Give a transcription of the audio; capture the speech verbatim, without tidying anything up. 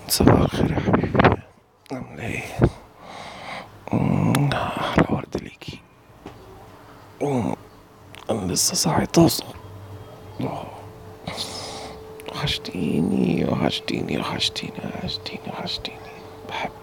صباح الخير يا حبيبي، عامل ايه؟ مم، احلى ورد ليكي. مم، انا لسه صاحي طازة. آه، وحشتيني وحشتيني وحشتيني وحشتيني وحشتيني. بحبك.